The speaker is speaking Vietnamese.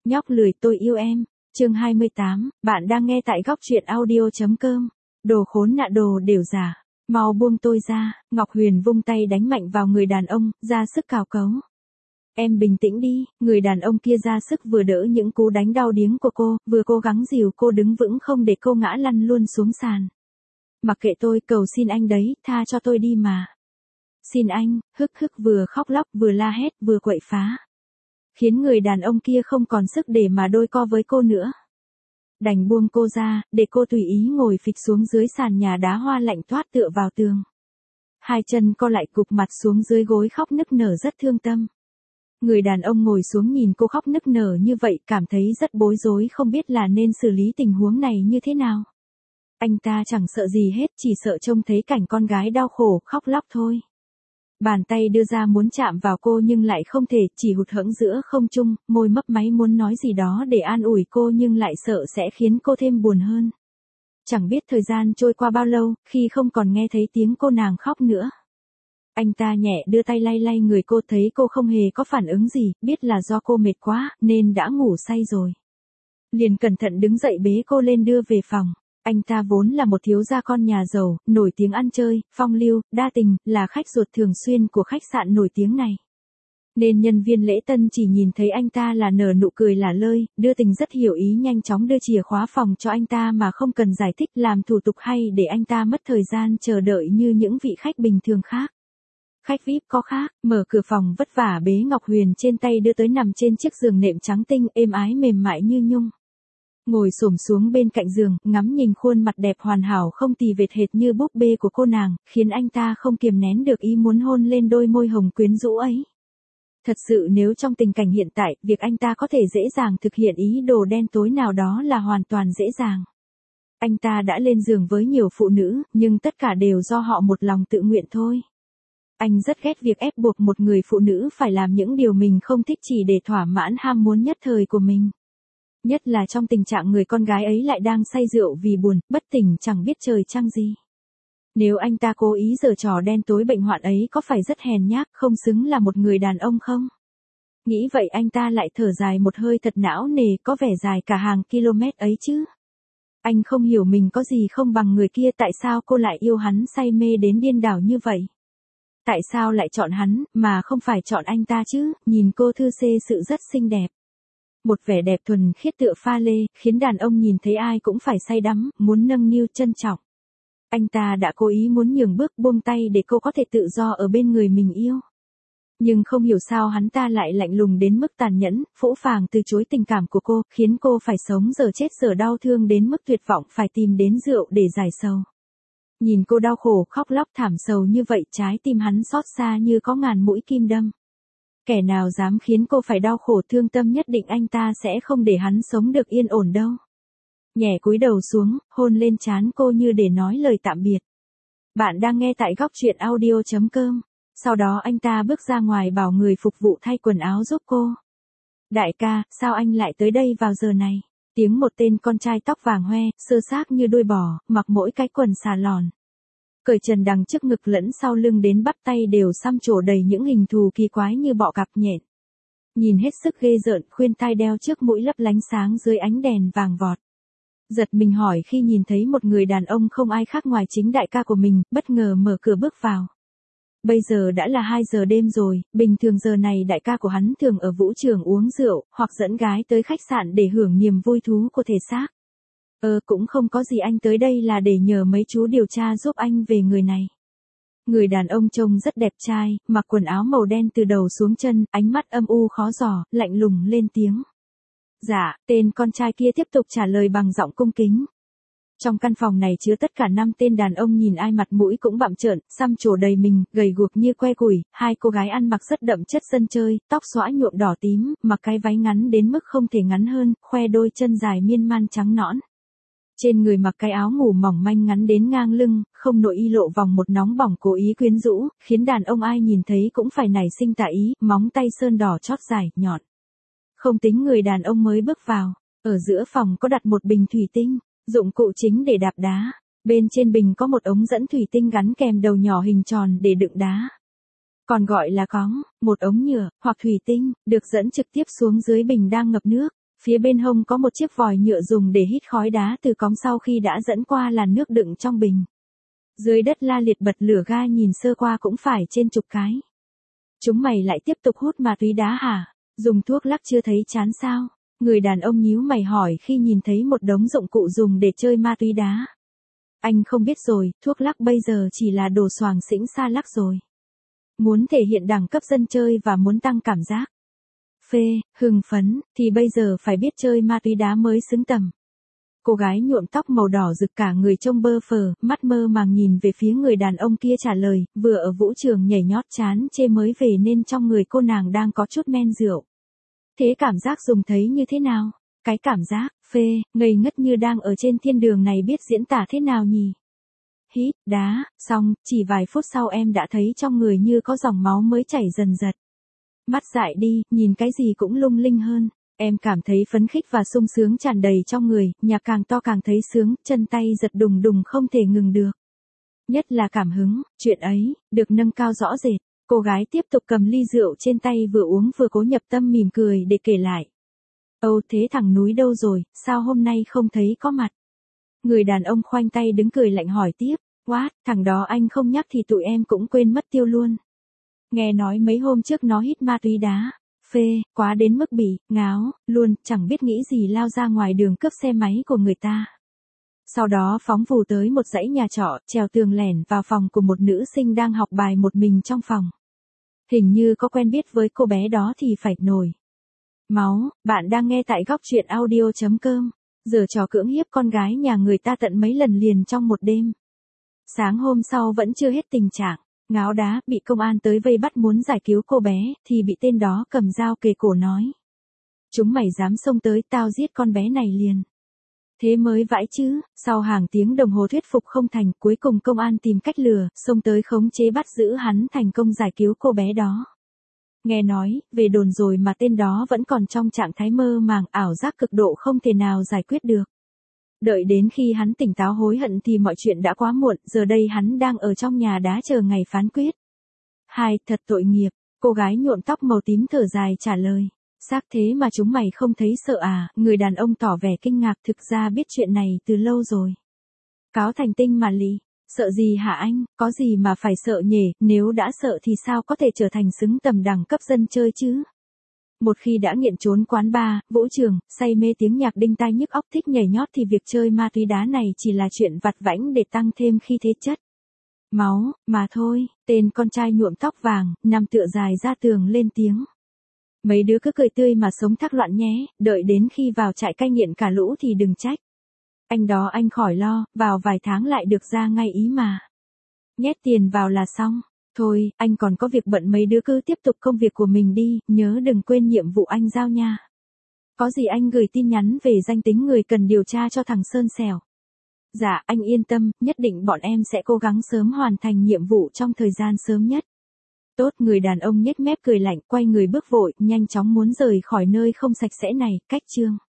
Nhóc lười tôi yêu em. Chương 28, bạn đang nghe tại góc truyện audio.com. Đồ khốn nạn đồ đều giả. Mau buông tôi ra. Ngọc Huyền vung tay đánh mạnh vào người đàn ông, ra sức cào cấu. Em bình tĩnh đi. Người đàn ông kia ra sức vừa đỡ những cú đánh đau điếng của cô, vừa cố gắng dìu cô đứng vững không để cô ngã lăn luôn xuống sàn. Mặc kệ tôi, cầu xin anh đấy, tha cho tôi đi mà. Xin anh, hức hức vừa khóc lóc vừa la hét vừa quậy phá. Khiến người đàn ông kia không còn sức để mà đôi co với cô nữa. Đành buông cô ra, để cô tùy ý ngồi phịch xuống dưới sàn nhà đá hoa lạnh toát tựa vào tường. Hai chân co lại cụp mặt xuống dưới gối khóc nức nở rất thương tâm. Người đàn ông ngồi xuống nhìn cô khóc nức nở như vậy cảm thấy rất bối rối không biết là nên xử lý tình huống này như thế nào. Anh ta chẳng sợ gì hết, chỉ sợ trông thấy cảnh con gái đau khổ khóc lóc thôi. Bàn tay đưa ra muốn chạm vào cô nhưng lại không thể, chỉ hụt hẫng giữa không trung, môi mấp máy muốn nói gì đó để an ủi cô nhưng lại sợ sẽ khiến cô thêm buồn hơn. Chẳng biết thời gian trôi qua bao lâu, khi không còn nghe thấy tiếng cô nàng khóc nữa. Anh ta nhẹ đưa tay lay lay người cô, thấy cô không hề có phản ứng gì, biết là do cô mệt quá, nên đã ngủ say rồi. Liền cẩn thận đứng dậy bế cô lên đưa về phòng. Anh ta vốn là một thiếu gia con nhà giàu, nổi tiếng ăn chơi, phong lưu, đa tình, là khách ruột thường xuyên của khách sạn nổi tiếng này. Nên nhân viên lễ tân chỉ nhìn thấy anh ta là nở nụ cười lả lơi, đưa tình rất hiểu ý nhanh chóng đưa chìa khóa phòng cho anh ta mà không cần giải thích làm thủ tục hay để anh ta mất thời gian chờ đợi như những vị khách bình thường khác. Khách VIP có khác, mở cửa phòng vất vả bế Ngọc Huyền trên tay đưa tới nằm trên chiếc giường nệm trắng tinh êm ái mềm mại như nhung. Ngồi xổm xuống bên cạnh giường, ngắm nhìn khuôn mặt đẹp hoàn hảo không tì vết hệt như búp bê của cô nàng, khiến anh ta không kiềm nén được ý muốn hôn lên đôi môi hồng quyến rũ ấy. Thật sự nếu trong tình cảnh hiện tại, việc anh ta có thể dễ dàng thực hiện ý đồ đen tối nào đó là hoàn toàn dễ dàng. Anh ta đã lên giường với nhiều phụ nữ, nhưng tất cả đều do họ một lòng tự nguyện thôi. Anh rất ghét việc ép buộc một người phụ nữ phải làm những điều mình không thích chỉ để thỏa mãn ham muốn nhất thời của mình. Nhất là trong tình trạng người con gái ấy lại đang say rượu vì buồn, bất tỉnh chẳng biết trời trăng gì. Nếu anh ta cố ý giở trò đen tối bệnh hoạn ấy có phải rất hèn nhát, không xứng là một người đàn ông không? Nghĩ vậy anh ta lại thở dài một hơi thật não nề, có vẻ dài cả hàng km ấy chứ. Anh không hiểu mình có gì không bằng người kia, tại sao cô lại yêu hắn say mê đến điên đảo như vậy? Tại sao lại chọn hắn, mà không phải chọn anh ta chứ? Nhìn cô thư xê sự rất xinh đẹp. Một vẻ đẹp thuần khiết tựa pha lê, khiến đàn ông nhìn thấy ai cũng phải say đắm, muốn nâng niu trân trọng. Anh ta đã cố ý muốn nhường bước buông tay để cô có thể tự do ở bên người mình yêu. Nhưng không hiểu sao hắn ta lại lạnh lùng đến mức tàn nhẫn, phũ phàng từ chối tình cảm của cô, khiến cô phải sống giờ chết giờ đau thương đến mức tuyệt vọng phải tìm đến rượu để giải sầu. Nhìn cô đau khổ khóc lóc thảm sầu như vậy, trái tim hắn xót xa như có ngàn mũi kim đâm. Kẻ nào dám khiến cô phải đau khổ thương tâm nhất định anh ta sẽ không để hắn sống được yên ổn đâu. Nhẹ cúi đầu xuống, hôn lên trán cô như để nói lời tạm biệt. Bạn đang nghe tại góc truyện audio.com. Sau đó anh ta bước ra ngoài bảo người phục vụ thay quần áo giúp cô. Đại ca, sao anh lại tới đây vào giờ này? Tiếng một tên con trai tóc vàng hoe, sơ xác như đuôi bò, mặc mỗi cái quần xà lòn. Cởi trần đằng trước ngực lẫn sau lưng đến bắp tay đều xăm trổ đầy những hình thù kỳ quái như bọ cạp nhện. Nhìn hết sức ghê rợn, khuyên tai đeo trước mũi lấp lánh sáng dưới ánh đèn vàng vọt. Giật mình hỏi khi nhìn thấy một người đàn ông không ai khác ngoài chính đại ca của mình, bất ngờ mở cửa bước vào. Bây giờ đã là 2 giờ đêm rồi, bình thường giờ này đại ca của hắn thường ở vũ trường uống rượu, hoặc dẫn gái tới khách sạn để hưởng niềm vui thú của thể xác. Cũng không có gì, anh tới đây là để nhờ mấy chú điều tra giúp anh về người này. Người đàn ông trông rất đẹp trai, mặc quần áo màu đen từ đầu xuống chân, ánh mắt âm u khó dò, lạnh lùng lên tiếng. Dạ, tên con trai kia tiếp tục trả lời bằng giọng cung kính. Trong căn phòng này chứa tất cả 5 tên đàn ông nhìn ai mặt mũi cũng bặm trợn, xăm trổ đầy mình, gầy guộc như que củi, 2 cô gái ăn mặc rất đậm chất dân chơi, tóc xõa nhuộm đỏ tím, mặc cái váy ngắn đến mức không thể ngắn hơn, khoe đôi chân dài miên man trắng nõn. Trên người mặc cái áo ngủ mỏng manh ngắn đến ngang lưng, không nội y lộ vòng một nóng bỏng cố ý quyến rũ, khiến đàn ông ai nhìn thấy cũng phải nảy sinh tà ý, móng tay sơn đỏ chót dài, nhọn. Không tính người đàn ông mới bước vào, ở giữa phòng có đặt một bình thủy tinh, dụng cụ chính để đạp đá. Bên trên bình có một ống dẫn thủy tinh gắn kèm đầu nhỏ hình tròn để đựng đá. Còn gọi là cóng, một ống nhựa, hoặc thủy tinh, được dẫn trực tiếp xuống dưới bình đang ngập nước. Phía bên hông có một chiếc vòi nhựa dùng để hít khói đá từ cống sau khi đã dẫn qua làn nước đựng trong bình. Dưới đất la liệt bật lửa ga nhìn sơ qua cũng phải trên chục cái. Chúng mày lại tiếp tục hút ma túy đá hả? Dùng thuốc lắc chưa thấy chán sao? Người đàn ông nhíu mày hỏi khi nhìn thấy một đống dụng cụ dùng để chơi ma túy đá. Anh không biết rồi, thuốc lắc bây giờ chỉ là đồ xoàng xĩnh xa lắc rồi. Muốn thể hiện đẳng cấp dân chơi và muốn tăng cảm giác hưng phấn, thì bây giờ phải biết chơi ma túy đá mới xứng tầm. Cô gái nhuộm tóc màu đỏ rực cả người trông bơ phờ, mắt mơ màng nhìn về phía người đàn ông kia trả lời, vừa ở vũ trường nhảy nhót chán chê mới về nên trong người cô nàng đang có chút men rượu. Thế cảm giác dùng thấy như thế nào? Cái cảm giác, ngây ngất như đang ở trên thiên đường này biết diễn tả thế nào nhỉ? Hít, đá, xong, chỉ vài phút sau em đã thấy trong người như có dòng máu mới chảy dần dật. Mắt dại đi, nhìn cái gì cũng lung linh hơn. Em cảm thấy phấn khích và sung sướng tràn đầy trong người, nhạc càng to càng thấy sướng, chân tay giật đùng đùng không thể ngừng được. Nhất là cảm hứng, chuyện ấy, được nâng cao rõ rệt. Cô gái tiếp tục cầm ly rượu trên tay vừa uống vừa cố nhập tâm mỉm cười để kể lại. Âu thế thằng núi đâu rồi, sao hôm nay không thấy có mặt? Người đàn ông khoanh tay đứng cười lạnh hỏi tiếp, what, thằng đó anh không nhắc thì tụi em cũng quên mất tiêu luôn. Nghe nói mấy hôm trước nó hít ma túy đá. Quá đến mức bị, ngáo, luôn, chẳng biết nghĩ gì lao ra ngoài đường cướp xe máy của người ta. Sau đó phóng vù tới một dãy nhà trọ, trèo tường lẻn vào phòng của một nữ sinh đang học bài một mình trong phòng. Hình như có quen biết với cô bé đó thì phải nổi máu. Bạn đang nghe tại góc truyện audio.com. Giờ trò cưỡng hiếp con gái nhà người ta tận mấy lần liền trong một đêm. Sáng hôm sau vẫn chưa hết tình trạng. Ngáo đá, bị công an tới vây bắt muốn giải cứu cô bé, thì bị tên đó cầm dao kề cổ nói. Chúng mày dám xông tới, tao giết con bé này liền. Thế mới vãi chứ, sau hàng tiếng đồng hồ thuyết phục không thành, cuối cùng công an tìm cách lừa, xông tới khống chế bắt giữ hắn thành công giải cứu cô bé đó. Nghe nói, về đồn rồi mà tên đó vẫn còn trong trạng thái mơ màng ảo giác cực độ không thể nào giải quyết được. Đợi đến khi hắn tỉnh táo hối hận thì mọi chuyện đã quá muộn, giờ đây hắn đang ở trong nhà đá chờ ngày phán quyết. Thật tội nghiệp, cô gái nhuộm tóc màu tím thở dài trả lời. Xác thế mà chúng mày không thấy sợ à? Người đàn ông tỏ vẻ kinh ngạc, thực ra biết chuyện này từ lâu rồi. Cáo thành tinh mà lì, sợ gì hả anh, có gì mà phải sợ nhỉ, nếu đã sợ thì sao có thể trở thành xứng tầm đẳng cấp dân chơi chứ? Một khi đã nghiện trốn quán bar, vũ trường, say mê tiếng nhạc đinh tai nhức óc thích nhảy nhót thì việc chơi ma túy đá này chỉ là chuyện vặt vãnh để tăng thêm khi thế chất. Máu, mà thôi, tên con trai nhuộm tóc vàng, nằm tựa dài ra tường lên tiếng. Mấy đứa cứ cười tươi mà sống thác loạn nhé, đợi đến khi vào trại cai nghiện cả lũ thì đừng trách. Anh đó anh khỏi lo, vào vài tháng lại được ra ngay ý mà. Nhét tiền vào là xong. Thôi, anh còn có việc bận, mấy đứa cứ tiếp tục công việc của mình đi, nhớ đừng quên nhiệm vụ anh giao nha. Có gì anh gửi tin nhắn về danh tính người cần điều tra cho thằng Sơn Sẻo. Dạ, anh yên tâm, nhất định bọn em sẽ cố gắng sớm hoàn thành nhiệm vụ trong thời gian sớm nhất. Tốt, người đàn ông nhếch mép cười lạnh, quay người bước vội, nhanh chóng muốn rời khỏi nơi không sạch sẽ này, cách chương.